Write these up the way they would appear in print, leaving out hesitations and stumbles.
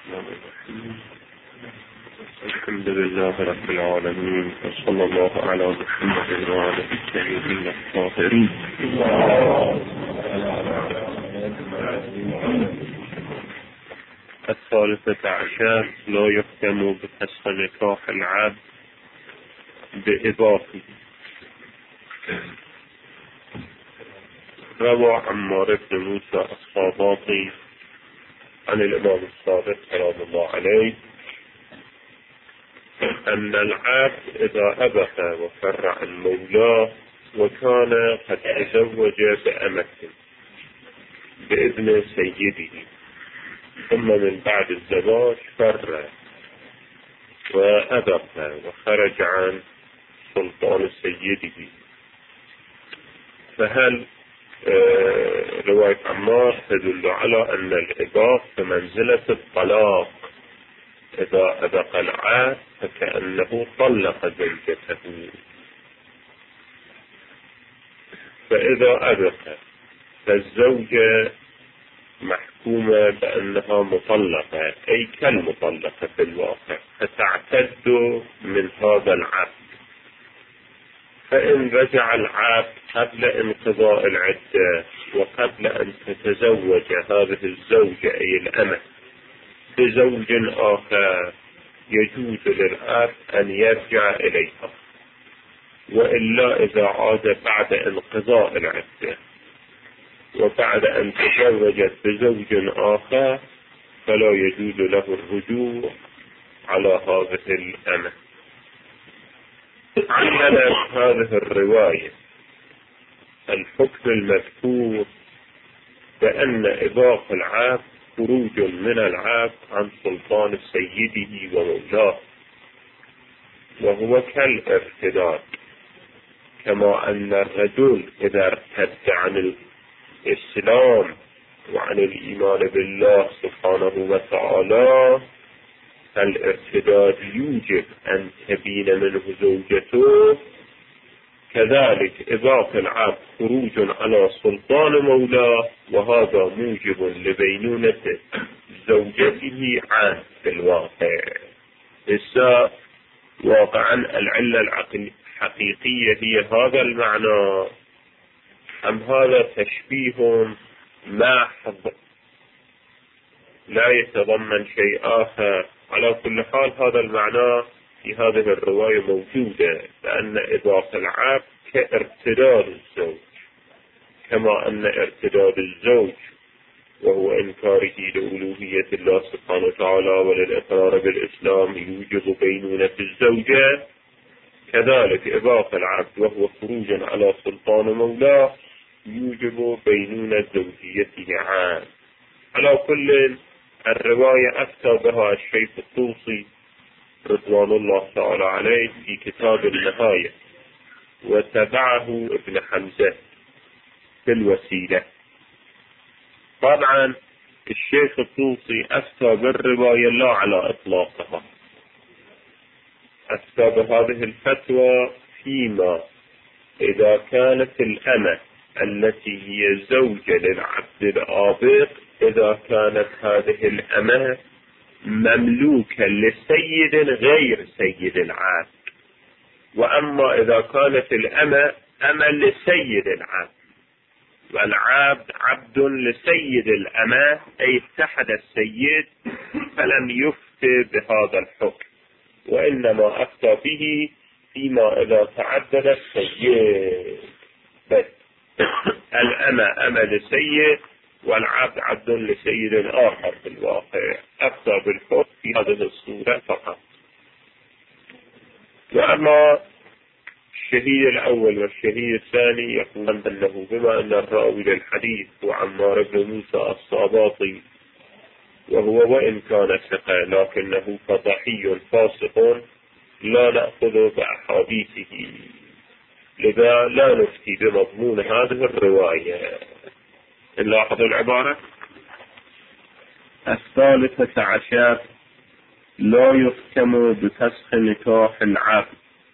الحمد لله رب العالمين، وصلى الله على محمد وعلى الطيبين الطاهرين. الثالثة عشر: لا يحكم بفسخ نكاح العبد بإضافه. روى عمار بن موسى الصاباطي عن الإمام الصادق سلام الله عليه أن العبد إذا أبخ وفر عن مولاه وكان قد تزوج بأمة بإذن سيده، ثم من بعد الزواج فر وأبخ وخرج عن سلطان سيده، فهل رواية عمار تدل على أن الإباق بمنزلة الطلاق؟ إذا أبق العبد فكأنه طلق زوجته، فإذا أبق فالزوجة محكومة بأنها مطلقة، أي كالمطلقة في الواقع، فتعتد من هذا العبد. فإن رجع العبد قبل انقضاء العدة وقبل أن تتزوج هذه الزوجة أي الأمة بزوج آخر، يجوز للعبد أن يرجع إليها، وإلا إذا عاد بعد انقضاء العدة وبعد أن تزوجت بزوج آخر فلا يجوز له الرجوع على هذه الأمة. علّلت هذه الرواية الحكم المذكور بأن إباق العبد خروج من العبد عن سلطان سيده ومولاه، وهو كالارتداد، كما أن الرجل إذا ارتد عن الإسلام وعن الإيمان بالله سبحانه وتعالى فالارتداد يوجب أن تبين منه زوجته، كذلك إباق العبد خروج على سلطان مولاه، وهذا موجب لبينونة زوجته عنه في الواقع. واقعا العلة الحقيقية هي هذا المعنى، أم هذا تشبيه محض لا يتضمن شيء آخر؟ على كل حال هذا المعنى في هذه الرواية موجودة، لأن إباق العبد كارتداد الزوج، كما أن ارتداد الزوج وهو إنكاره لألوهية الله سبحانه وتعالى وللإقرار بالإسلام يوجب بينونة الزوجة، كذلك إباق العبد وهو خروج على سلطان مولاه يوجب بينونة زوجيته عنه. على كل الرواية أفتى بها الشيخ الطوسي رضوان الله تعالى عليه في كتاب النهاية، وتبعه ابن حمزة في الوسيلة. طبعا الشيخ الطوسي أفتى بالرواية لا على إطلاقها، أفتى بهذه الفتوى فيما إذا كانت الأمة التي هي زوجة للعبد الآبق، إذا كانت هذه الأمة مملوكة لسيد غير سيد العبد، وأما إذا كانت الأمة أمة لسيد العبد والعبد عبد لسيد الأمة، أي اتحد السيد، فلم يفتي بهذا الحكم، وإنما أفتى به فيما إذا تعدد السيد، بس الأمة أمة لسيد والعبد عبد لسيد آخر في الواقع، أفتى بالحكم في هذه الصورة فقط. وأما الشهيد الأول والشهيد الثاني يقولون أنه بما أن الراوي للحديث هو عمار بن موسى الصاباطي، وهو وإن كان ثقة لكنه فضحي فاسق، لا نأخذ بأحاديثه، لذا لا نفتي بمضمون هذه الرواية. نلاحظ العبارة الثالثة عشر: لا يحكم بفسخ نكاح العبد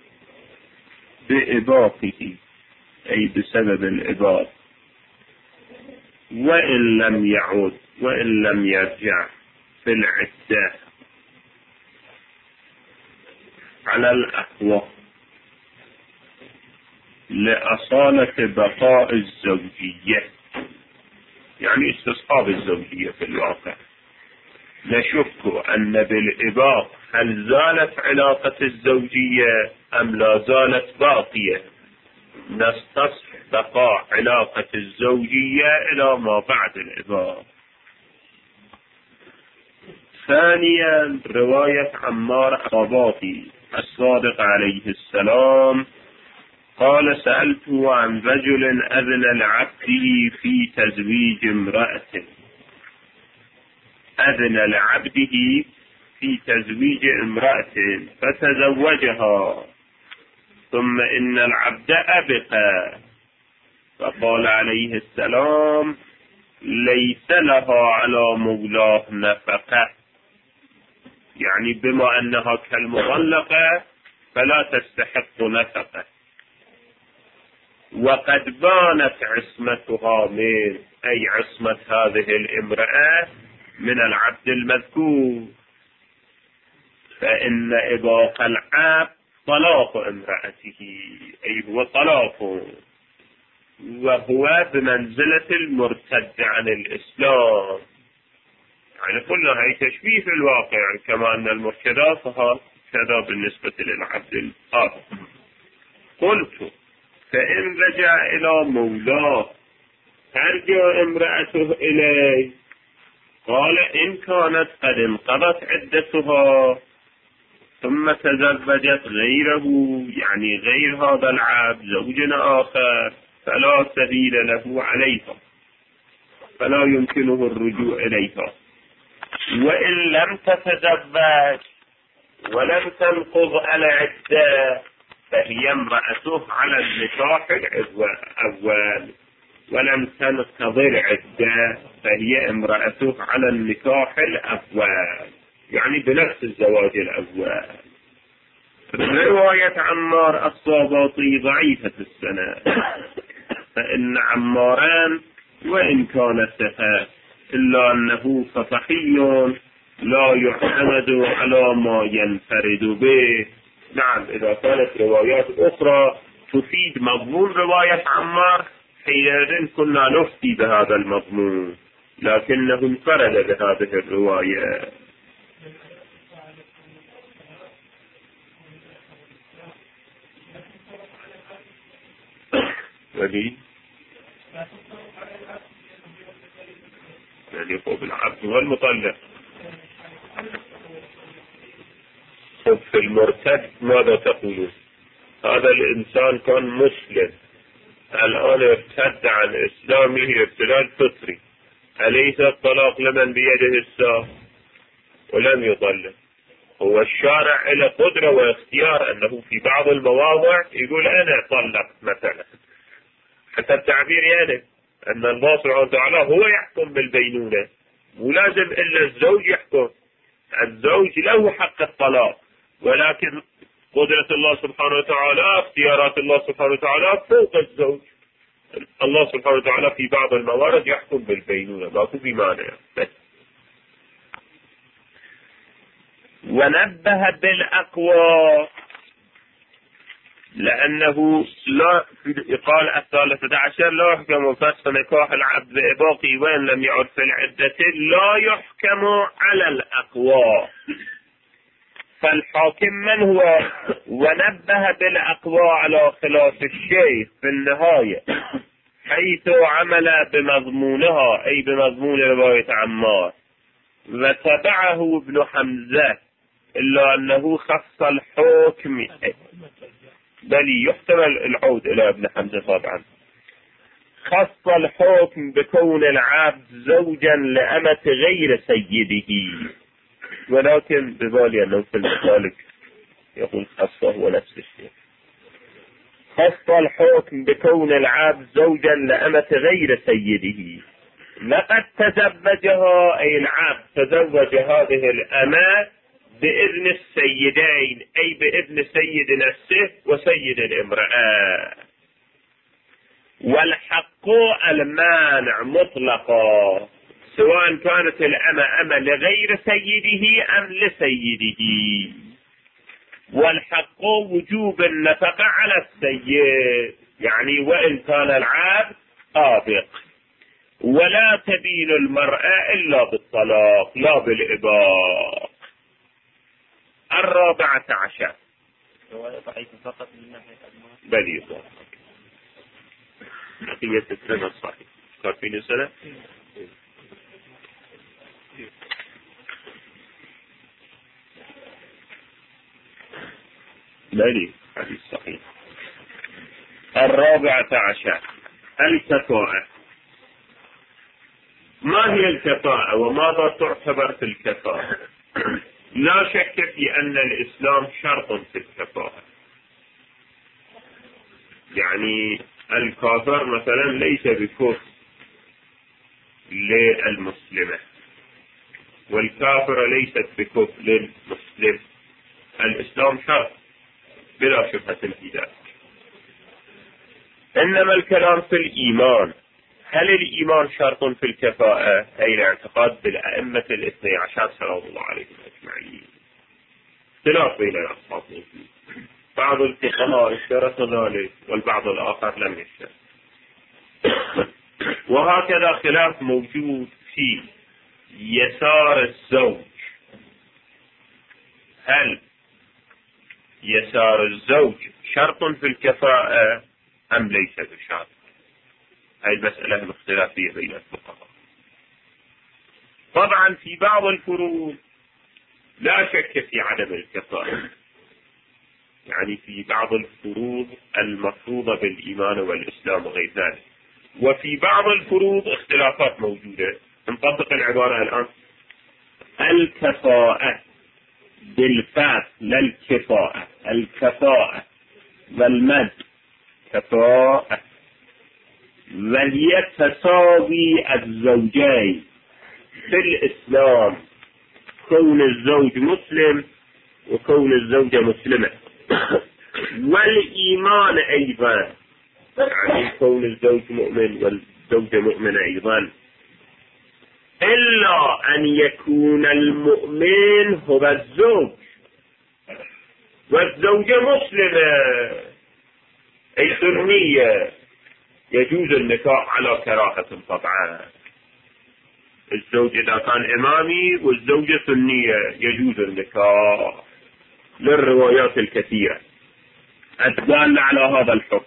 بإباقه، أي بسبب الإباق، وإن لم يعود وإن لم يرجع، في العدة على الأقوى لأصالة بقاء الزوجية، يعني استصحاب الزوجية في الواقع. نشك أن بالإباق هل زالت علاقة الزوجية أم لا زالت باقية، نستصحب بقاء علاقة الزوجية إلى ما بعد الإباق. ثانيا رواية عمار الرباطي الصادق عليه السلام قال: سألته عن رجل أذن لعبده في تزويج امرأته، أذن لعبده في تزويج امرأة فتزوجها، ثم إن العبد أبقى، فقال عليه السلام: ليس لها على مولاه نفقة، يعني بما أنها كالمطلقة فلا تستحق نفقة، وقد بانت عصمتها من أي عصمة هذه الامرأة من العبد المذكور، فإن إباق العبد طلاق امرأته، أي هو طلاقه، وهو بمنزلة المرتد عن الإسلام. يعني قلنا هي تشبيه في الواقع، يعني كما أن المرتدى فهكذا بالنسبة للعبد الآخر. قلت: فإن رجع إلى مولاه ترجع امرأته إليه؟ قال: إن كانت قد انقضت عدتها ثم تزوجت غيره، يعني غير هذا العبد زوج آخر، فلا سبيل له عليها، فلا يمكنه الرجوع إليها. وإن لم تتزوج ولم تنقض العدة فهي امرأته على النكاح الأول، ولم تنقض العدة فهي امرأته على النكاح الأول، يعني بنفس الزواج الأول. رواية عمار الصاباطي ضعيفة السند، فإن عماران وإن كان ثقة إلا أنه فصحي لا يعتمد على ما ينفرد به. نعم، إذا كانت روايات أخرى تفيد مضمون رواية عمار حينئذ كنا نفتي بهذا المضمون، لكنه انفرد بهذه الرواية. يعني فوق العبد والمطلق. في المرتد ماذا تقولون؟ هذا الإنسان كان مسلم، الآن ارتد عن إسلامه ارتداد فطري، أليس الطلاق لمن بيده الساق ولم يطلق؟ هو الشارع له قدرة واختيار أنه في بعض المواضع يقول أنا طلق مثلا، حتى التعبير يعني أن الله سبحانه وتعالى هو يحكم بالبينونة، ولازم إلا الزوج يحكم. الزوج له حق الطلاق، ولكن قدرة الله سبحانه وتعالى، اختيارات الله سبحانه وتعالى فوق الزوج. الله سبحانه وتعالى في بعض الموارد يحكم بالبينونة، ماكو في مانع. ونبه بالأقوى، لأنه لا قال 13 لا يحكم فسخ نكاح العبد بإباقي وإن لم يعد في العدة، لا يحكم على الأقوى، فالحاكم من هو؟ ونبه بالأقوى على خلاف الشيخ في النهاية حيث عمل بمضمونها، أي بمضمون رواية عمار، وتبعه ابن حمزة، إلا أنه خص الحكم، بل يحتمل العود إلى ابن حمزة طبعا، خص الحكم بكون العبد زوجا لأمة غير سيده، ولكن ببالي أنه في المسالك يقول خصه ونفس الشيء. خص الحكم بكون العبد زوجا لأمة غير سيده، لقد تزوجها، أي العبد تزوج هذه الأمة بإذن السيدين، أي بإذن سيد نفسه وسيد الامرأة. والحق المانع مطلقا، سواء كانت الأمة لغير سيده أم لسيده. والحق وجوب النفقة على السيد، يعني وإن كان العبد آبق. ولا تبين المرأة إلا بالطلاق لا بالإباق. 14 بل يضاف بقية السنة الصحيح كافين السنة. بلي حديث صحيح. 14 الكفاءة. ما هي الكفاءة وماذا تعتبر في الكفاءة؟ لا شك في أن الإسلام شرط في الكفاءة. يعني الكافر مثلا ليس بكفء للمسلمة، والكافر ليست بكفء للمسلم. الإسلام شرط بلا شبهة في ذلك. إنما الكلام في الإيمان. هل الإيمان شرط في الكفاءة؟ أي الاعتقاد بالأئمة 12 صلى الله عليهم أجمعين. خلاف بين الأصحاب. بعض الفقهاء اشترط ذلك والبعض الآخر لم يشترط. وهكذا خلاف موجود في يسار الزوج. هل يسار الزوج شرط في الكفاءة أم ليس بشرط؟ هذه المسألة الاختلافية بين الفقهاء. طبعا في بعض الفروض لا شك في عدم الكفاءة، يعني في بعض الفروض المفروضة بالإيمان والإسلام وغير ذلك. وفي بعض الفروض اختلافات موجودة. نطبق العبارة الآن. الكفاءة بالفاء لا الكفاءة. الكفاءة والمد كفاءة، وهي تساوي الزوجين في الإسلام، كون الزوج مسلم وكون الزوجة مسلمة. والإيمان أيضا، يعني كون الزوج مؤمن والزوجة مؤمنة أيضا، إلا أن يكون المؤمن هو الزوج والزوجة مسلمة أي سنية، يجوز النكاح على كراهة طبعا. الزوج إذا كان إمامي والزوجة سنية يجوز النكاح للروايات الكثيرة الدالة على هذا الحكم،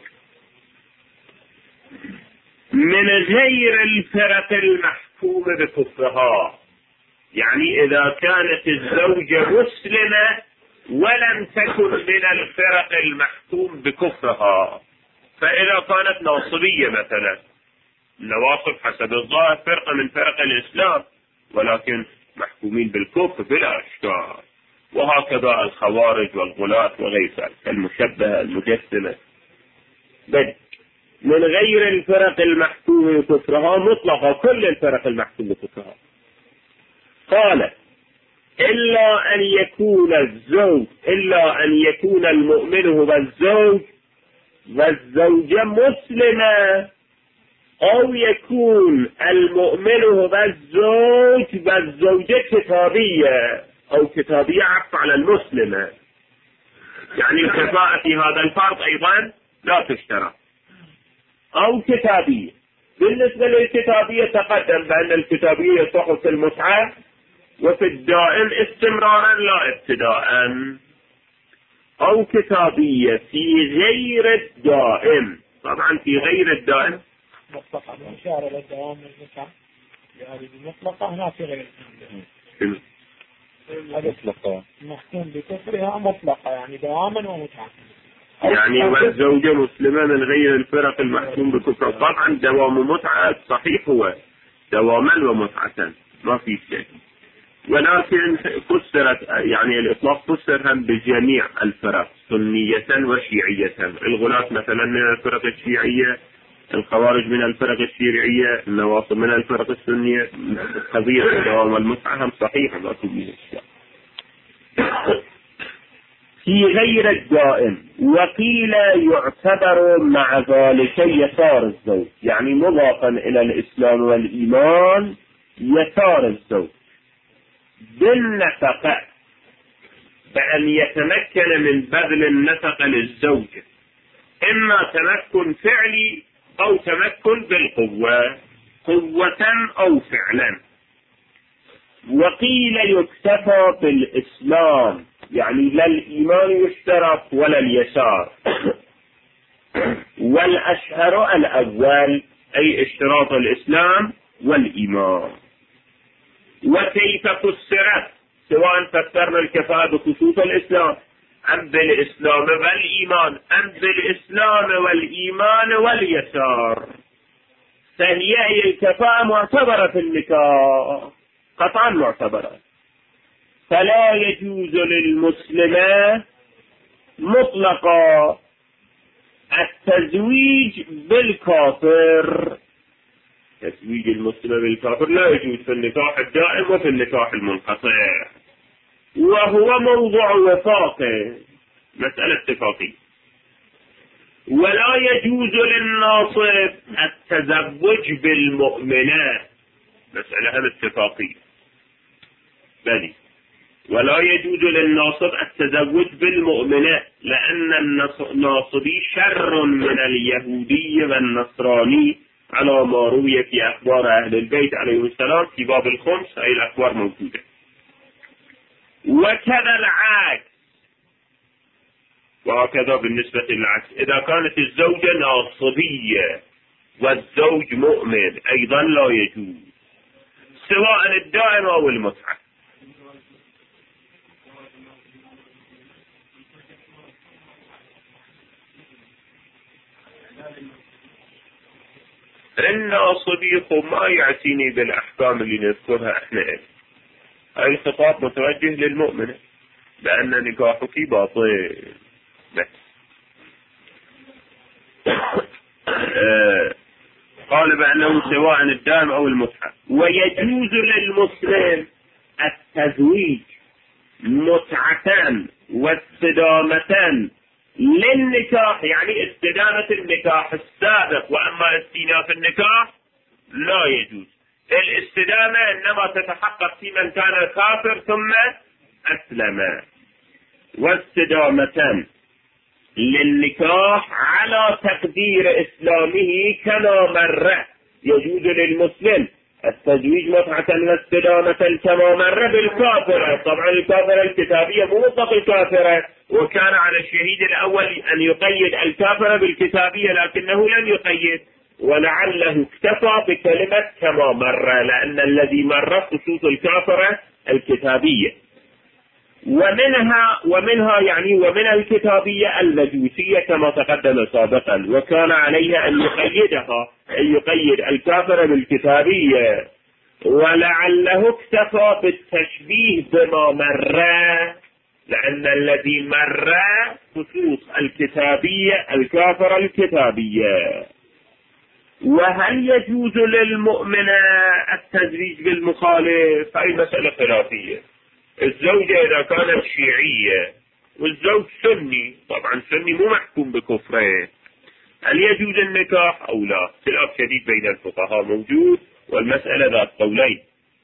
من غير الفرق المحكوم بكفرها. يعني إذا كانت الزوجة مسلمة ولم تكن من الفرق المحكوم بكفرها، فإذا كانت ناصبية مثلا، النواصب حسب الظاهر فرقة من فرق الإسلام ولكن محكومين بالكفر بلا إشكال. وهكذا الخوارج والغلاة وغير ذلك، المشبهة المجسمة. بل من غير الفرق المحكوم بكفرها مطلقة، كل الفرق المحكوم بكفرها. قال إلا أن يكون الزوج، إلا أن يكون المؤمن هو الزوج والزوجة مسلمة، أو يكون المؤمن هو الزوج والزوجة كتابية، أو كتابية عطف على المسلمة. يعني الكفاءة في هذا الفرض أيضا لا تشترط. أو كتابية. بالنسبة للكتابية تقدم بأن الكتابية يصح في المتعة وفي الدائم استمرارا لا ابتداء. أو كتابية في غير الدائم. طبعا في غير الدائم مطلقة إشارة للدوام المتعة، يعني المطلقة هنا في غير الدائم. مطلقة محكوم بكفرها مطلقة، يعني دواما ومتعة. يعني والزوجة مسلمة من غير الفرق المحكوم بكفرها. طبعا دوام متعة صحيح هو دواما ومتعة ما في شيء، ولكن فسرت يعني الإطلاق فسر هم بجميع الفرق سنية وشيعية. الغلاة مثلا من الفرق الشيعية، الخوارج من الفرق الشيعية، النواصب من الفرق السنية. قضية الدوام والمتعة هم صحيحة ما في شيء. في غير الدائم. وقيل يعتبر مع ذلك يسار الزوج، يعني مضافا إلى الإسلام والإيمان يسار الزوج بالنفقة، بأن يتمكن من بذل النفقة للزوجة، إما تمكن فعلي أو تمكن بالقوة، قوة أو فعلا. وقيل يكتفى بالإسلام، يعني لا الإيمان يشترط ولا اليسار. والأشهر الأول، أي اشتراط الإسلام والإيمان. وكيف فسرت، سواء فسرنا الكفاءة بخصوص الإسلام أم بالإسلام والإيمان أم بالإسلام والإيمان واليسار، فهي الكفاءة معتبرة في النكاح، قطعا معتبرة. فلا يجوز للمسلمة مطلقا التزويج بالكافر. تزويج المسلم بالكافر لا يجوز في النكاح الدائم وفي النكاح المنقطع، وهو موضوع وفاقه، مسألة اتفاقية. ولا يجوز للناصب التزوج بالمؤمنات، مسألة هم اتفاقية بني. ولا يجوز للناصب التزوج بالمؤمنات، لأن الناصبي شر من اليهودي والنصراني على ما روي في أخبار أهل البيت عليهم السلام في باب الخمس، أي الأخبار موجودة. وكذا العكس، وهكذا بالنسبة للعكس، إذا كانت الزوجة ناصبية والزوج مؤمن أيضا لا يجوز، سواء الدائم أو المتعة. الناصبي ما يعتني بالأحكام اللي نذكرها احنا، هاي الخطاب متوجه للمؤمنة بأن نكاحك باطل بس. قال بأنه سواء الدائم أو المتعة. ويجوز للمسلم التزويج متعة واستدامة للنكاح، يعني استدامة النكاح السابق، وأما استئناف النكاح لا يجوز. الاستدامة إنما تتحقق في من كان كافر ثم أسلم. واستدامة للنكاح على تقدير إسلامه كما مر. يجوز للمسلم التزويج متعة واستدامة كما مر بالكافرة. طبعا الكافرة الكتابية مو مطلق الكافرة، وكان على الشهيد الأول أن يقيد الكافرة بالكتابية لكنه لم يقيد، ولعله اكتفى بكلمة كما مر، لأن الذي مر خصوص الكافرة الكتابية. ومنها يعني ومن الكتابية المجوسية كما تقدم سابقا، وكان عليه أن يقيدها، أن يقيد الكافرة بالكتابية. ولعله اكتفى بالتشبيه بما مر، لأن الذي مر خصوص الكتابية الكافرة الكتابية. وهل يجوز للمؤمنة التزويج بالمخالف؟ هذه مسألة خلافية. الزوجة إذا كانت شيعية والزوج سني، طبعا سني مو محكوم بكفره، هل يجوز النكاح أو لا؟ خلاف شديد بين الفقهاء موجود، والمسألة ذات قولين.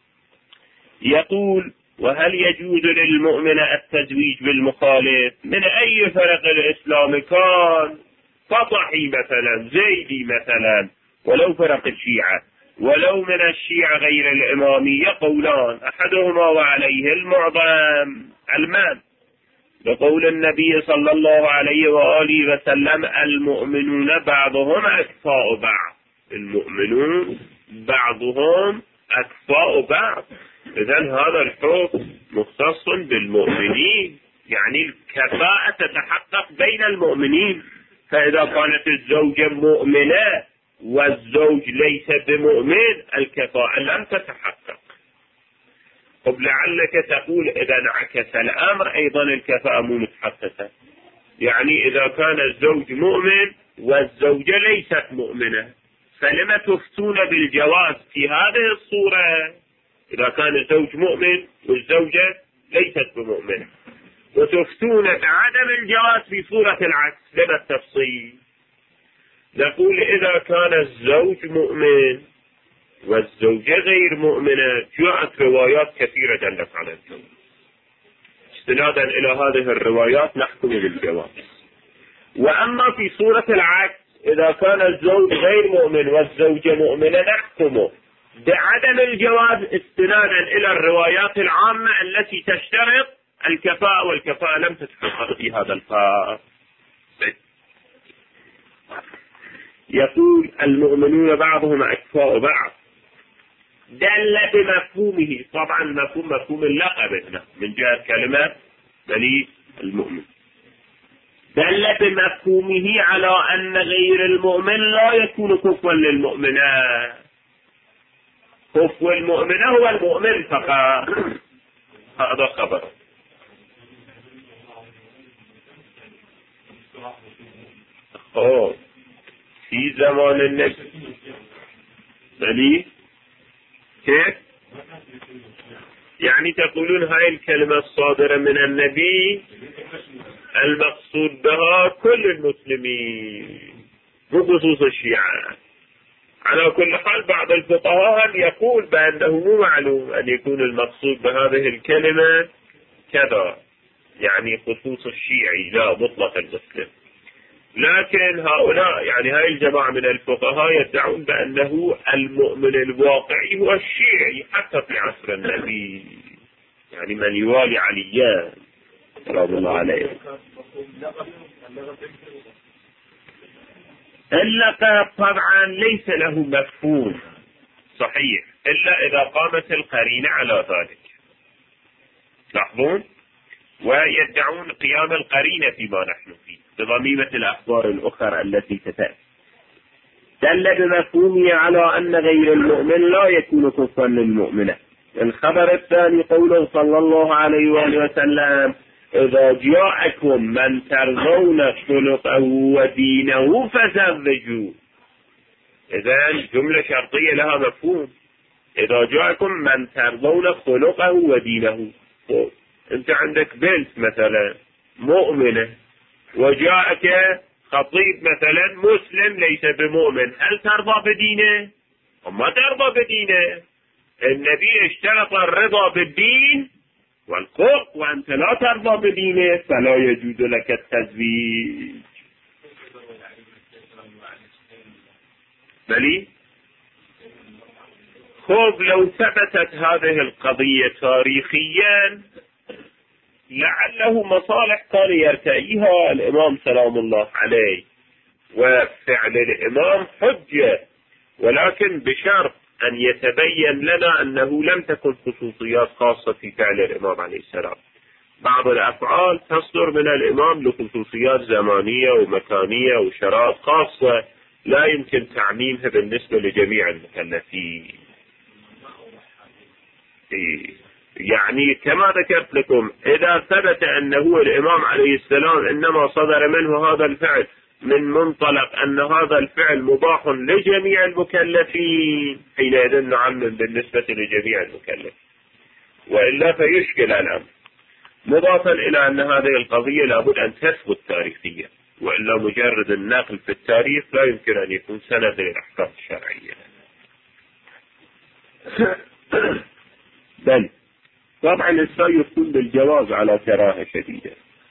يقول: وهل يجوز للمؤمنة التزويج بالمخالف من أي فرق الإسلام كان، فطحي مثلا، زيدي مثلا، ولو فرق الشيعة، ولو من الشيعة غير الإمامية قولان، أحدهما وعليه المعظم المام، بقول النبي صلى الله عليه وآله وسلم: المؤمنون بعضهم أكفاء بعض. المؤمنون بعضهم أكفاء بعض. إذن هذا الحكم مختص بالمؤمنين، يعني الكفاءة تتحقق بين المؤمنين. فإذا كانت الزوجة مؤمنة والزوج ليس بمؤمن الكفاءة لم تتحقق. طب لعلك تقول إذا انعكس الأمر أيضا الكفاءة مو متحققة، يعني إذا كان الزوج مؤمن والزوجة ليست مؤمنة فلما تفتون بالجواز في هذه الصورة؟ إذا كان الزوج مؤمن والزوجة ليست بمؤمنة، وتفتون بعدم الجواز في صورة العكس، لما التفصيل؟ نقول إذا كان الزوج مؤمن والزوجة غير مؤمنة، جاءت روايات كثيرة دلت على الجواز. استنادا إلى هذه الروايات نحكم بالجواز. وأما في صورة العكس، إذا كان الزوج غير مؤمن والزوجة مؤمنة، نحكمه بعدم الجواز استنادا إلى الروايات العامة التي تشترط الكفاءة، والكفاءة لم تتحقق في هذا الفصل. يقول المؤمنون بعضهم أكفاء بعض، دل بمفهومه، طبعا مفهوم اللقب هنا من جهة كلمة بني المؤمن، دل بمفهومه على أن غير المؤمن لا يكون كفوا للمؤمنة. كفو المؤمنة هو المؤمن فقط. هذا خبر. في زمان النبي بلي كيف؟ يعني تقولون هاي الكلمة الصادرة من النبي المقصود بها كل المسلمين بخصوص الشيعة. على كل حال بعض الفقهاء يقول بأنه مو معلوم أن يكون المقصود بهذه الكلمة كذا، يعني خصوص الشيعي لا مطلق المسلم. لكن هؤلاء يعني هاي الجماعة من الفقهاء يدعون بأنه المؤمن الواقعي هو الشيعي حتى في عصر النبي، يعني من يوالي عليا رضي الله عليه. اللقب طبعا ليس له مفهوم صحيح إلا إذا قامت القرينة على ذلك. لاحظون، ويدعون قيام القرينة فيما نحن فيه بضميمة الأخبار الأخرى التي تتأتي. دل بمفهومه على أن غير المؤمن لا يكون كفوا للمؤمنة. الخبر الثاني قوله صلى الله عليه وآله وسلم: إذا جاءكم من ترضون خلقه ودينه فزوجوه. إذن جملة شرطية لها مفهوم. إذا جاءكم من ترضون خلقه ودينه. أنت عندك بنت مثلا مؤمنة وجاءك خطيب مثلا مسلم ليس بمؤمن، هل ترضى بدينه؟ وما ترضى بدينه. النبي اشترط الرضا بالدين والخلق، وأنت لا ترضى بدينه فلا يجوز لك التزويج. بلي خب لو ثبتت هذه القضية تاريخيا لعله مصالح كان يرتئيها الإمام سلام الله عليه، وفعل الإمام حجة، ولكن بشرط أن يتبين لنا أنه لم تكن خصوصيات خاصة في فعل الإمام عليه السلام. بعض الأفعال تصدر من الإمام لخصوصيات زمانية ومكانية وشرائط خاصة لا يمكن تعميمها بالنسبة لجميع المكلفين. يعني كما ذكرت لكم، إذا ثبت أنه الإمام عليه السلام إنما صدر منه هذا الفعل من منطلق أن هذا الفعل مباح لجميع المكلفين، حينئذ نعمم بالنسبة لجميع المكلفين، وإلا فيشكل الأمر. مضافا إلى أن هذه القضية لابد أن تثبت تاريخيا، وإلا مجرد النقل في التاريخ لا يمكن أن يكون سند للأحكام الشرعية. بل طبعا الإنسان يكون بالجواز على كراهة شديدة.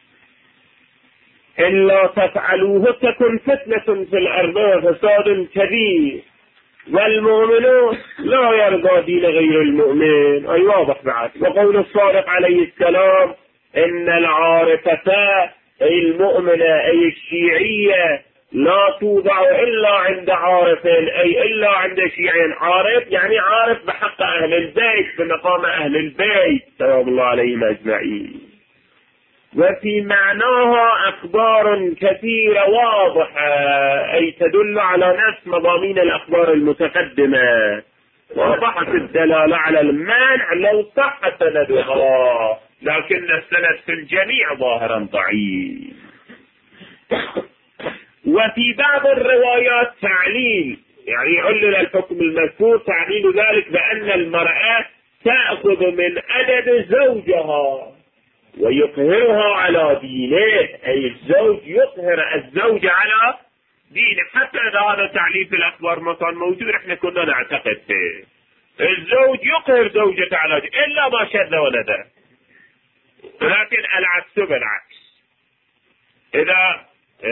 إلا تفعلوه تكن فتنة في الأرض وفساد كبير والمؤمن لا يرضى دين غير المؤمن. أي واضح بعد. وقول الصادق عليه السلام: إن العارفة أي المؤمنة أي الشيعية لا توضع إلا عند عارف، أي إلا عند شيعي عارف، يعني عارف بحق أهل البيت بمقام أهل البيت سلام الله عليهم أجمعين. وفي معناها أخبار كثيرة واضحة، أي تدل على نفس مضامين الأخبار المتقدمة، واضحة الدلالة على المانع لو صح سندها، لكن السند في الجميع ظاهرا ضعيف. وفي بعض الروايات تعليل، يعني علل الحكم المذكور تعليل ذلك بأن المرأة تأخذ من عدد زوجها ويقهرها على دينه، أي الزوج يقهر الزوج على دين. حتى إذا هذا تعليل في الأخبار ما كان موجود احنا كنا نعتقد فيه. الزوج يقهر زوجته على إلا ما شذ ولده، لكن العكس بالعكس. إذا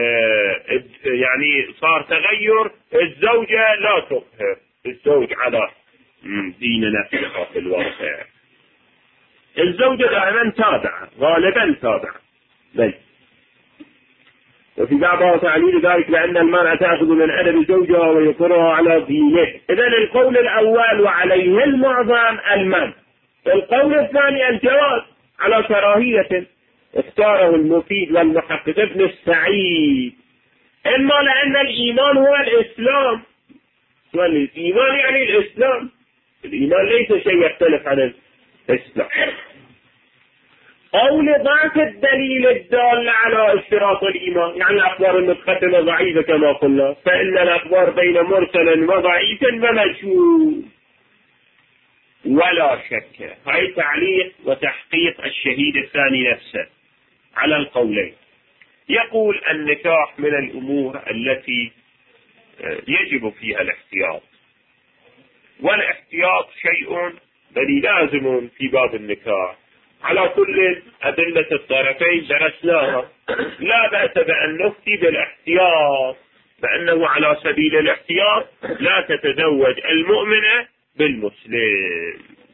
يعني صار تغير الزوجة لا تقهر الزوج على دين نفسها في الواقع. الزوجة دائما تابعة، غالبا تابعة. بل وفي بعضها تعليل ذلك لأن المرأة تأخذ من أدب زوجها ويقرها على دينه. إذن القول الأول وعليه المعظم المنع. القول الثاني الجواز على كراهية اختاره المفيد والمحقق ابن السعيد. إما لأن الإيمان هو الإسلام، والإيمان يعني الإسلام، الإيمان ليس شيء يختلف عن الإسلام، أو لضعف الدليل الدال على اشتراط الإيمان، يعني الأخبار المتقدمة ضعيفة كما قلنا، فإن الأخبار بين مرسل وضعيف ومشهور. ولا شك هاي تعليق وتحقيق الشهيد الثاني نفسه على القولين. يقول النكاح من الأمور التي يجب فيها الاحتياط، والاحتياط شيء بل لازم في باب النكاح. على كل أدلة الطرفين درسناها، لا بأس بأن نفتي بالاحتياط، فإنه على سبيل الاحتياط لا تتزوج المؤمنة بالمسلم.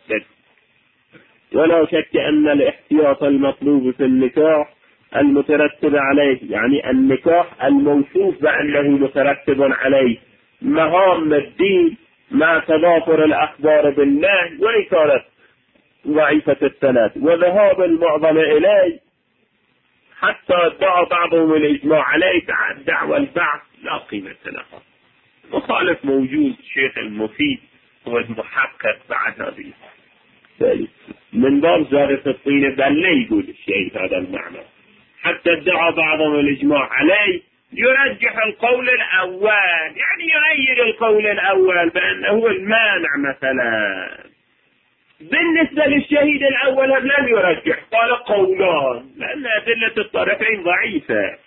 ولا شك أن الاحتياط المطلوب في النكاح المترتب عليه، يعني النكاح الموصوف بأنه مترتب عليه مهام الدين مع تضافر الأخبار بالله، وإن كانت ضعيفة السند وذهاب المعظم إليه حتى ادعى بعضهم الإجماع عليه دعوى البعث لا قيمة لها. مخالف موجود شيخ المفيد هو المحقق بعد هذه من باب زارة الطين بل لا يقول الشيء هذا المعنى. حتى ادعى بعضهم الإجماع عليه يرجح القول الأول، يعني يغير القول الأول بأنه المانع مثلا. بالنسبة للشهيد الأول لم يرجح، قال قولان لأن أدلة الطرفين ضعيفة.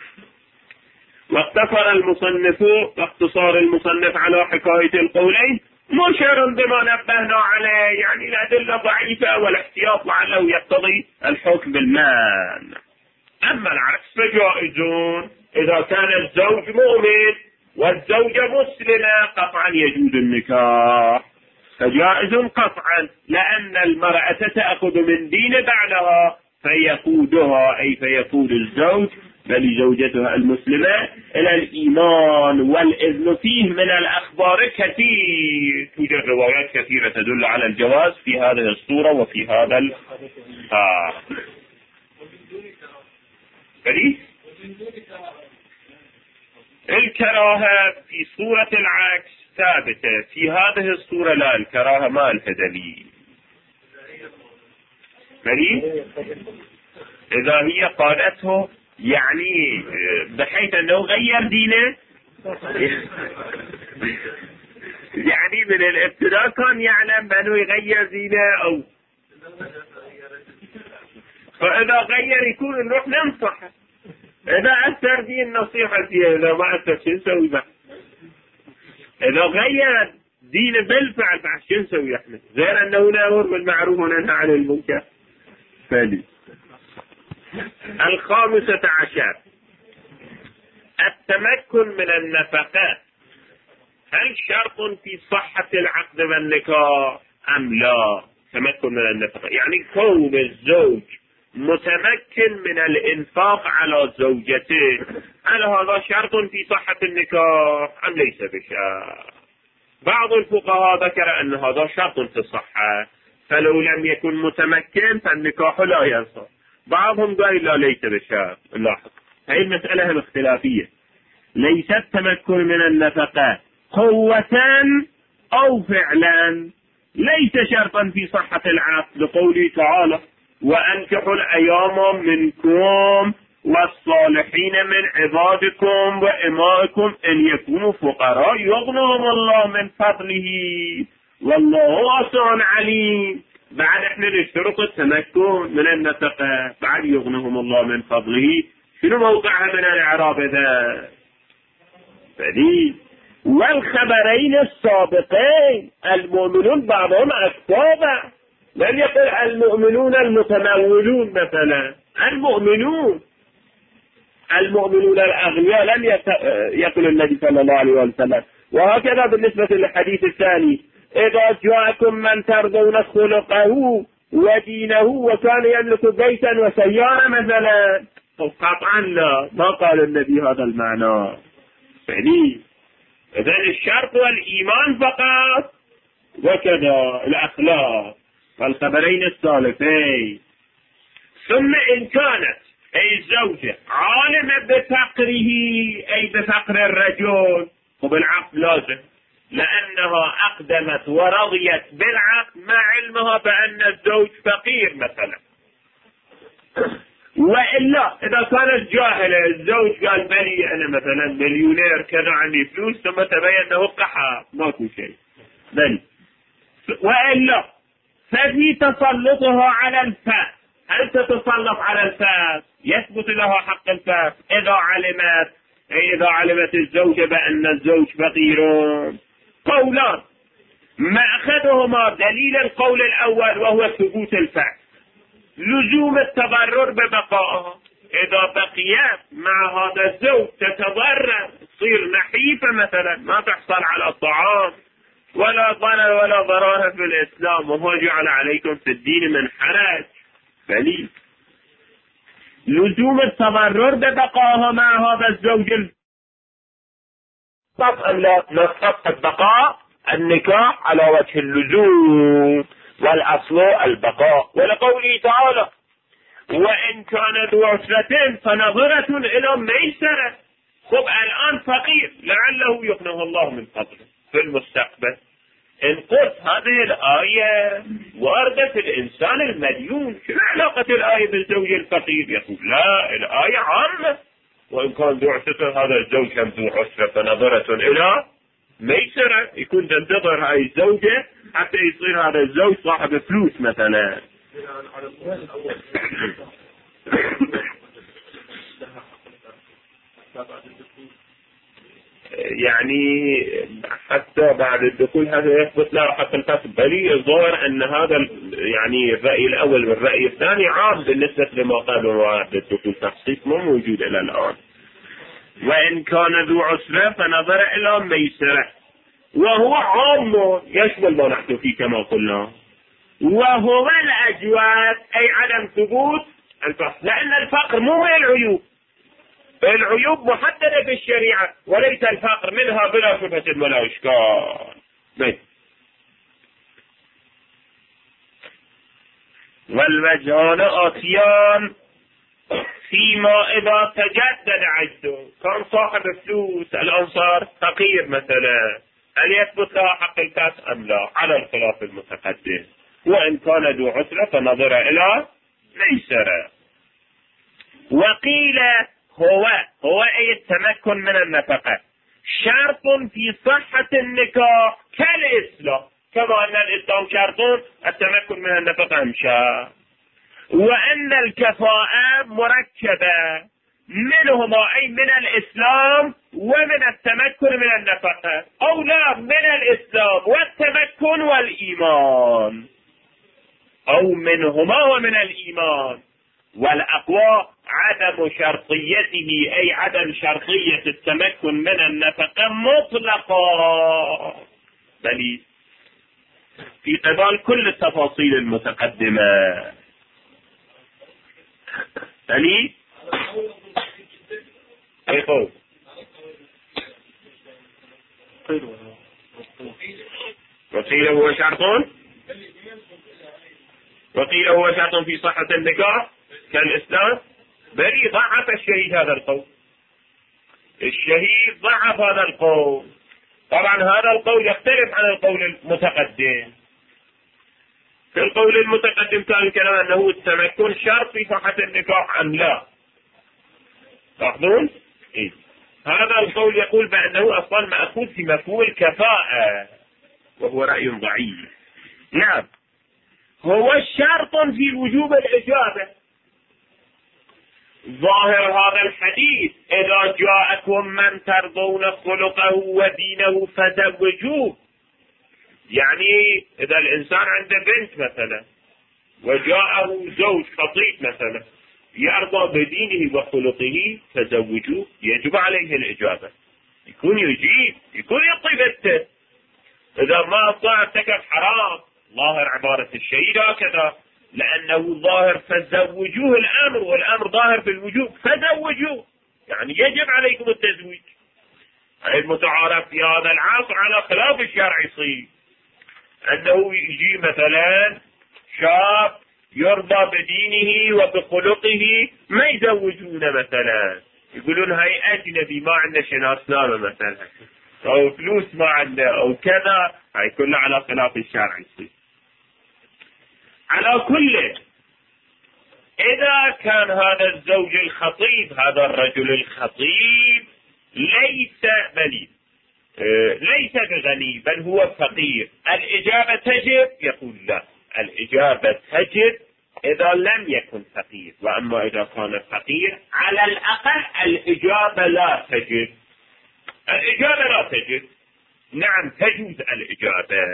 واقتصر المصنف واختصار المصنف على حكاية القولين مشير بما نبهنا عليه، يعني الأدلة ضعيفة والاحتياط لعله يقتضي الحكم بالمانع. أما العكس فجائزون إذا كان الزوج مؤمن والزوجة مسلمة قطعا يجوز النكاح، فجائز قطعا، لأن المرأة تأخذ من دين بعلها فيقودها أي فيقود الزوج بل زوجتها المسلمة إلى الإيمان، والإذن فيه من الأخبار كثير، توجد روايات كثيرة تدل على الجواز في هذه الصورة وفي هذا الكراهة في صورة العكس ثابتة، في هذه الصورة لا، الكراهة ما لها دليل. إذا هي قالته يعني بحيث أنه غير دينه، يعني من الابتداء كان يعلم بأنه يغير دينه، أو فإذا غير يكون نروح ننصحه. إذا أثر دين النصيحة فيها، إذا ما أثر شو نسوي بعد؟ إذا غير دين بالفعل بعد شو نسوي احنا؟ غير أنه نأمر بالمعروف وننهى عن المنكر. ثاني 15 التمكن من النفقات. هل شرط في صحة العقد والنكاح أم لا؟ تمكن من النفقة يعني كون الزوج متمكن من الإنفاق على زوجته، هل هذا شرط في صحة النكاح أم ليس بشرط؟ بعض الفقهاء ذكر أن هذا شرط في الصحة، فلو لم يكن متمكن فالنكاح لا يصح. بعضهم قال لا ليس بشرط. لاحظ هذه المسألة الاختلافية، ليس التمكن من النفقة قوة أو فعلا ليس شرطا في صحة العقد، لقوله تعالى وأنكحوا الأيام منكم والصالحين من عبادكم وإمائكم إن يكونوا فقراء يغنهم الله من فضله والله واسع عليم. بعد احنا نشترط التمكن من النفقة، بعد يغنهم الله من فضله، شنو موقعها من الإعراب ذا؟ والخبرين السابقين الْمُؤْمِنُونَ بعضهم أكتابع، لم يقل المؤمنون المتمولون مثلا، المؤمنون الأغنياء لم يقل النبي صلى الله عليه وسلم. وهكذا بالنسبة للحديث الثاني: إذا جاءكم من ترضون خلقه ودينه وكان يملك بيتا وسيارة مثلا، قطعا لا، ما قال النبي هذا المعنى. إذن الشرط والإيمان فقط، وكذا الأخلاق والخبرين السالفين. ثم إن كانت أي الزوجة عالمة بفقره، أي بفقر الرجل، وبالعقد لازم، لأنها أقدمت ورضيت بالعقد مع علمها بأن الزوج فقير مثلا. وإلا إذا كانت جاهلة، الزوج قال بلي أنا مثلا مليونير كذا عندي فلوس، ثم تبين أنه قحط ماكو شيء بل. وإلا ففي تسلطها على الفاس. هل تتسلط على الفاس؟ يثبت لها حق الفاس إذا علمت الزوجة بأن الزوج فقير. قولان مأخذهما دليل القول الأول وهو ثبوت الفاس، لزوم التضرر ببقائها. إذا بقيت مع هذا الزوج تتضرر، تصير نحيفة مثلا، ما تحصل على طعام ولا ضرر ولا ضرار في الإسلام، وما جعل عليكم في الدين من حرج. بل لزوم التضرر ببقائها مع هذا الزوج أم لا؟ نصف البقاء النكاح على وجه اللزوم، والأصل البقاء، ولقوله تعالى: وإن كان ذو عسرة فنظرة إلى ميسرة. الآن فقير، لعله يغنيه الله من فضله في المستقبل. إن قلت هذه الآية واردة في الإنسان المديون، شو علاقة الآية بالزوج الفقير؟ يقول لا، الآية عامة. وإن كان ذو عسرة، هذا الزوج هم ذو عسرة، فنظرة إلى ميسرة، يكون تنتظر هاي الزوجة حتى يصير هذا الزوج صاحب فلوس مثلا. يعني حتى بعد الدخول هذا يثبت له حق الفاس. بل الظاهر أن هذا يعني الرأي الأول والرأي الثاني عام بالنسبة لما قالوا بعد الدخول، تخصيص مو موجود إلى الآن. وإن كان ذو عسرة فنظر إلى ميسرة، وهو عام يشمل ما نحن فيه كما قلنا. وهو الأجواد أي عدم ثبوت الفقر، لأن الفقر مو من العيوب. العيوب محددة في الشريعة، وليس الفقر منها بلا شبهة ولا إشكال. والوجهان آتيان فيما إذا تجدد عجزه. كان صاحب فلوس، الآن صار فقير مثلا، هل يثبت له حق الفاس أم لا؟ على الخلاف المتقدم. وإن كان ذو عسرة فنظر إلى ميسرة. وقيل هو أي التمكن من النفقة شرط في صحة النكاح كالإسلام، كما أن الإسلام شرط التمكن من النفقة أمشى. وأن الكفاءة مركبة منهما، أي من الإسلام ومن التمكن من النفقة، أو لا، من الإسلام والتمكن والإيمان، أو منهما ومن الإيمان. والأقوى عدم شرطيته، أي عدم شرطية التمكن من النفقة مطلقا، بل في قبال كل التفاصيل المتقدمة. بل أي قول وقيل هو شرط، وقيل هو شرط في صحة النكاح كالإسلام. بل ضعف الشهيد هذا القول، الشهيد ضعف هذا القول. طبعا هذا القول يختلف عن القول المتقدم. في القول المتقدم كان الكلام أنه التمكن شرط في صحة النكاح أم لا. تلاحظون؟ إيه؟ هذا القول يقول بأنه أصلا مأخوذ في مفهوم الكفاءة، وهو رأي ضعيف. نعم، هو شرط في وجوب الإجابة، ظاهر هذا الحديث إذا جاءكم من ترضون خلقه ودينه فزوجوه، يعني إذا الإنسان عنده بنت مثلا وجاءه زوج خطيب مثلا يرضى بدينه وخلقه فزوجوه، يجب عليه الإجابة، يكون يجيب، يكون يعطي بنته. إذا ما أطاع ارتكب حرام. ظاهر عبارة الشيء هكذا، لأنه ظاهر فزوجوه الأمر، والأمر ظاهر في الوجوب فزوجوه، يعني يجب عليكم التزويج. المتعارف في هذا العصر على خلاف الشرع يصير أنه يجي مثلا شاب يرضى بدينه وبخلقه ما يزوجونه مثلا، يقولون هاي أجنبي ما عنده شناس نامه مثلا، أو فلوس ما عنده أو كذا، هاي كلها على خلاف الشرع يصير. على كل، إذا كان هذا الزوج الخطيب، هذا الرجل الخطيب ليس بغني بل هو فقير، الإجابة تجب؟ يقول لا، الإجابة تجب إذا لم يكن فقير، وأما إذا كان فقير على الأقل الإجابة لا تجب. الإجابة لا تجب، نعم تجوز الإجابة.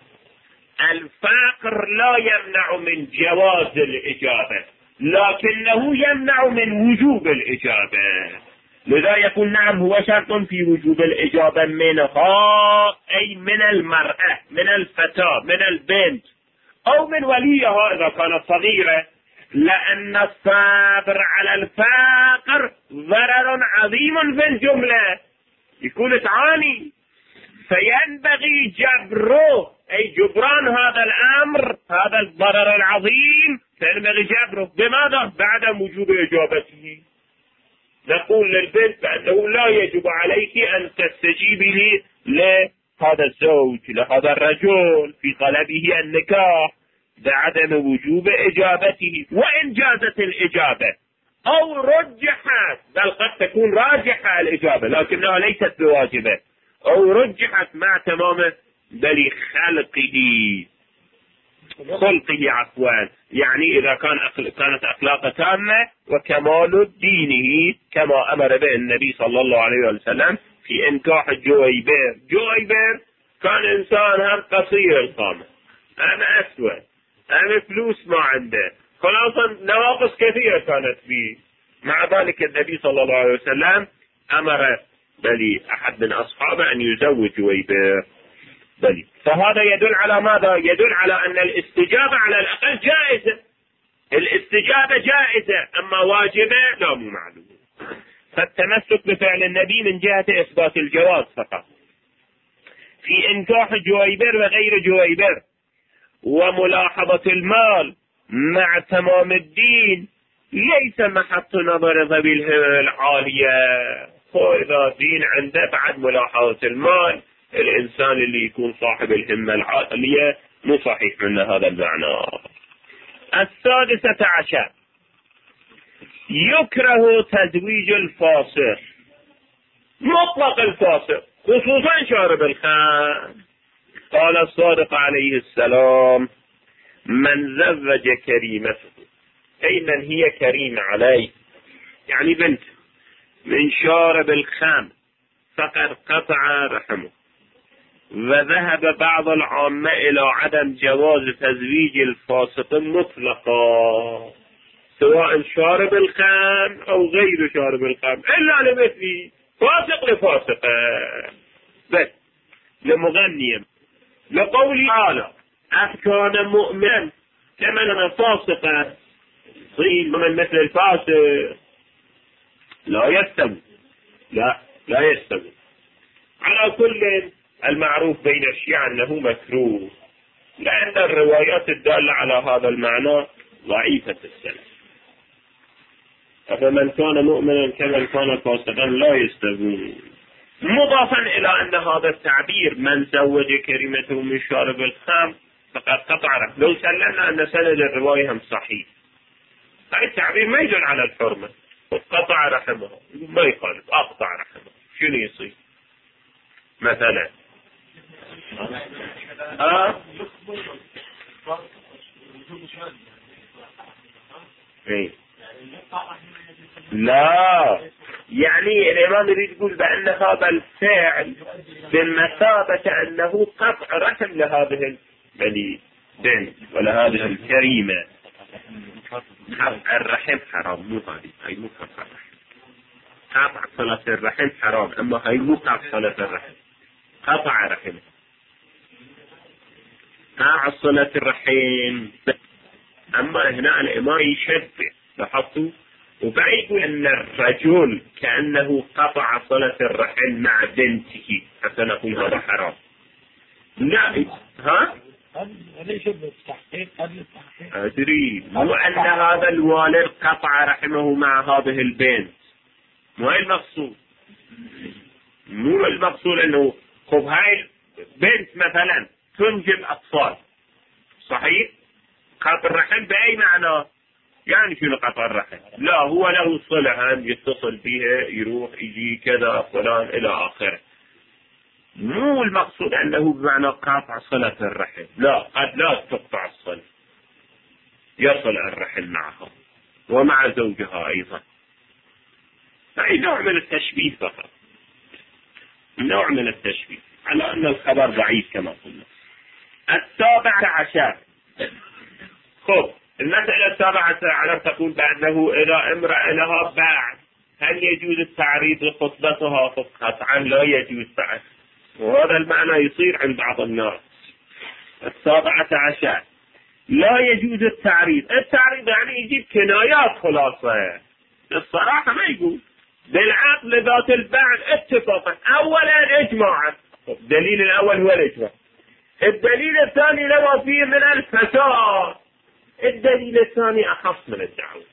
الفقر لا يمنع من جواز الإجابة، لكنه يمنع من وجوب الإجابة. لذا يقول نعم هو شرط في وجوب الإجابة منها، أي من المرأة، من الفتاة، من البنت، أو من وليها إذا كانت صغيرة، لأن الصبر على الفقر ضرر عظيم في الجملة، يكون تعاني، فينبغي جبره، أي جبران هذا الأمر، هذا الضرر العظيم فينبغي جبره. بماذا؟ بعد وجوب إجابته. نقول للبنت بأنه لا يجب عليك أن تستجيبي لهذا الزوج، لهذا الرجل في طلبه النكاح بعدم وجوب إجابته، وإن جازت الإجابة أو رجحت، بل قد تكون راجحة الإجابة لكنها ليست بواجبة، أو رجحت مع تمام بل خلقه عفوا، يعني إذا كانت أخلاقه تامة وكمال دينه كما أمر به النبي صلى الله عليه وسلم في إنكاح جويبر. جويبر كان إنسان هم قصير القامة، هم أسود، هم فلوس ما عنده، خلاصا نواقص كثيرة كانت فيه، مع ذلك النبي صلى الله عليه وسلم أمر بل أحد من أصحابه أن يزوج جويبر. فهذا يدل على ماذا؟ يدل على أن الاستجابة على الأقل جائزة، الاستجابة جائزة، أما واجبة لا مو معلوم. فالتمسك بفعل النبي من جهة إثبات الجواز فقط في إنكاح جويبر وغير جويبر، وملاحظة المال مع تمام الدين ليس محط نظر ذوي الهمم العالية. فإذا دين عنده بعد ملاحظة المال، الإنسان اللي يكون صاحب الهمة العالية مو صحيح من هذا المعنى. 16 يكره تزويج الفاسق، مطلق الفاسق، خصوصا شارب الخمر. قال الصادق عليه السلام: من زوج كريمته، أي من هي كريمة عليه، يعني بنت، من شارب الخمر فقد قطع رحمه. وذهب بعض العامة إلى عدم جواز تزويج الفاسق مطلقا، سواء شارب الخمر أو غير شارب الخمر، إلا لمثل فاسق لفاسق، بس لمغني، لقول تعالى: أكان مؤمن كمن فاسقا صيل من مثل الفاسق لا يستوي، لا يستوي. على كل، المعروف بين الشيعة أنه مكروه، لأن الروايات الدالة على هذا المعنى ضعيفة السند. فمن كان مؤمنا كمن كان فاسقا لا يستوي. مضافا إلى أن هذا التعبير من زوج كريمته من شارب الخمر فقد قطع رحمه، لو سلمنا أن سند الرواية هم صحيح، هذا التعبير ما يدل على الحرمة. قطع رحمه ما يخالف، أقطع رحمه، شنو يصير مثلا؟ لا، يعني الإمام يريد يقول بأن هذا الفعل بمثابة أنه قطع رحم لهذه البنت ولهذه الكريمة. قطع الرحم حرام، مو هاي مو قطع الرحم. قطع صلة الرحم حرام، أما هاي مو قطع صلة الرحم، قطع رحم. قطع صلة الرحم، أما هنا الإمام يشبه، لاحظتوا؟ وبعيد أن الرجل كأنه قطع صلة الرحم مع بنته حتى نقول هذا حرام. لا، ها؟ ليش بالتحقيق قبل التحقيق؟ أدري، مو أن هذا الوالد قطع رحمه مع هذه البنت، مو المقصود. مو المقصود أنه خب هاي بنت مثلا تنجب أطفال، صحيح؟ قطع الرحم بأي معنى؟ يعني شنو قطع الرحم؟ لا، هو له صلة يتصل بها، يروح يجي كذا فلان إلى آخره. مو المقصود أنه بمعنى قاطع صلة الرحم، لا، قد لا تقطع الصلة، يصل الرحم معها ومع زوجها أيضا. فأي نوع من التشبيه فقط، نوع من التشبيه، على أن الخبر ضعيف كما قلنا. 17. خب المسألة 17 تقول بأنه إذا امرأة لها بعد هل يجوز التعريض لخطبتها؟ قطعا لا يجوز بعد، وهذا المعنى يصير عند بعض الناس. 17 لا يجوز التعريض. التعريض يعني يجيب كنايات خلاصة، الصراحة ما يقول بالعقل ذات البعد اتفاقا أولا إجماعا. الدليل الأول هو الإجماع. الدليل الثاني لما فيه من الفساد. الدليل الثاني أخص من الدعوة.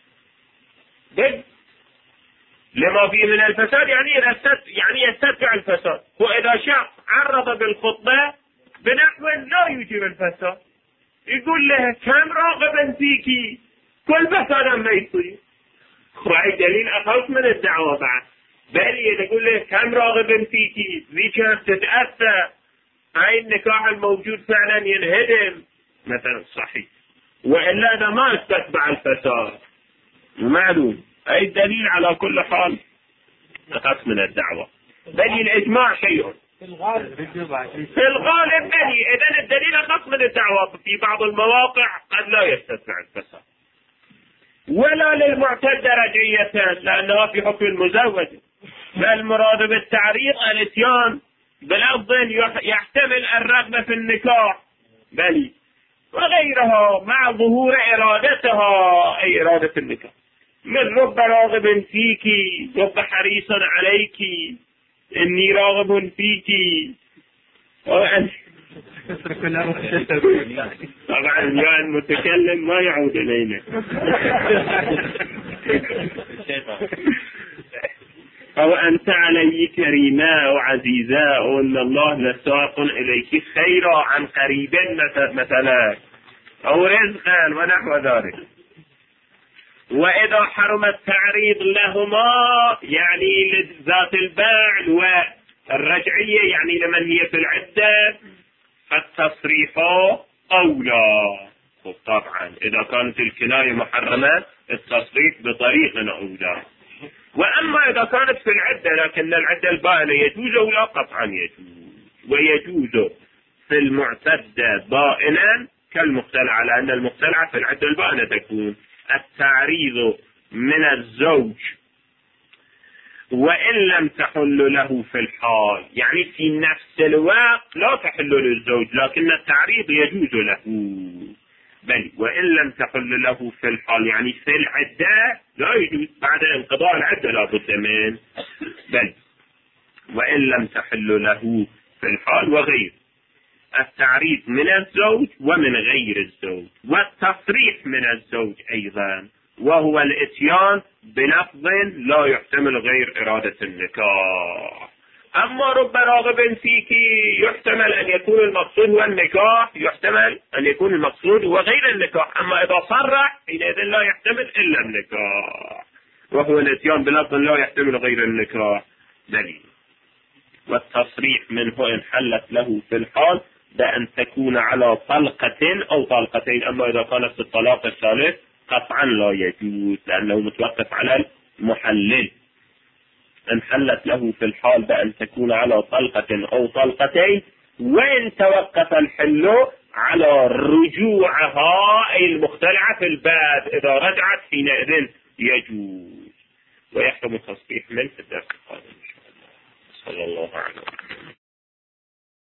لما فيه من الفساد يعني يستدفع الفساد. وإذا شخص عرض بالخطبة بنحو لا يجيب الفساد، يقول له كم راغبا فيكي، كل فساد ما يصير. وهي دليل أخص من الدعوة بعد. بل يقول له كم راغبا فيكي، ذيك تتأثر، هاي النكاح الموجود فعلا ينهدم مثلا، صحيح. وإلا إذا ما استتبع الفساد معلوم. أي دليل على كل حال أخص من الدعوة. بل الإجماع شيء في الغالب بل إذن الدليل أخص من الدعوة. في بعض المواقع قد لا يستتبع الفساد. ولا للمعتدة رجعية لأنها في حكم المزوج. فالمراد بالتعريض الاتيان بلفظ يحتمل الرغبة في النكاح بل وغيرها مع ظهور إرادتها، أي إرادة النكاح، من رب راغب فيك، رب حريص عليك، إني راغب فيك. طبعا يا المتكلم ما يعود إلينا. أو أنت علي كريمة وعزيزة، وأن الله لساق إليك خيرا عن قريب مثلا، أو رزقا ونحو ذلك. وإذا حرم التعريض لهما يعني لذات البعل والرجعية يعني لمن هي في العدة، فالتصريح أولى. طبعا إذا كانت الكناية محرمة التصريح بطريق أولى. وأما إذا كانت في العدة لكن العدة البائنة يجوز أو لا، قطعا يجوز. ويجوز في المعتدة بائنا كالمختلعة، لأن المختلعة في العدة البائنة تكون التعريض من الزوج وإن لم تحل له في الحال، يعني في نفس الوقت لا تحل للزوج لكن التعريض يجوز له. بل وإن لم تحل له في الحال يعني في العدة لا يجوز، بعد انقضاء العدة لا بد من. بل وإن لم تحل له في الحال وغير التعريض من الزوج ومن غير الزوج، والتصريح من الزوج أيضا، وهو الاتيان بلفظ لا يحتمل غير إرادة النكاح. أما رب راغب فيك يحتمل أن يكون المقصود هو النكاح، يحتمل أن يكون المقصود هو غير النكاح. أما إذا صرح حينئذ لا يحتمل إلا النكاح، وهو الاتيان بلفظ لا يحتمل غير النكاح دليل. والتصريح منه إن حلت له في الحال بأن تكون على طلقة أو طلقتين. أما إذا كانت في الطلاق الثالث قطعا لا يجوز لأنه متوقف على المحلل. إن حلت له في الحال بأن تكون على طلقة أو طلقتين، وإن توقف الحل على رجوعها أي المختلعة في الباب، إذا رجعت حينئذ يجوز. ويحكم التصبيح من في الدرس القادم إن شاء الله. صلى الله عليه وسلم.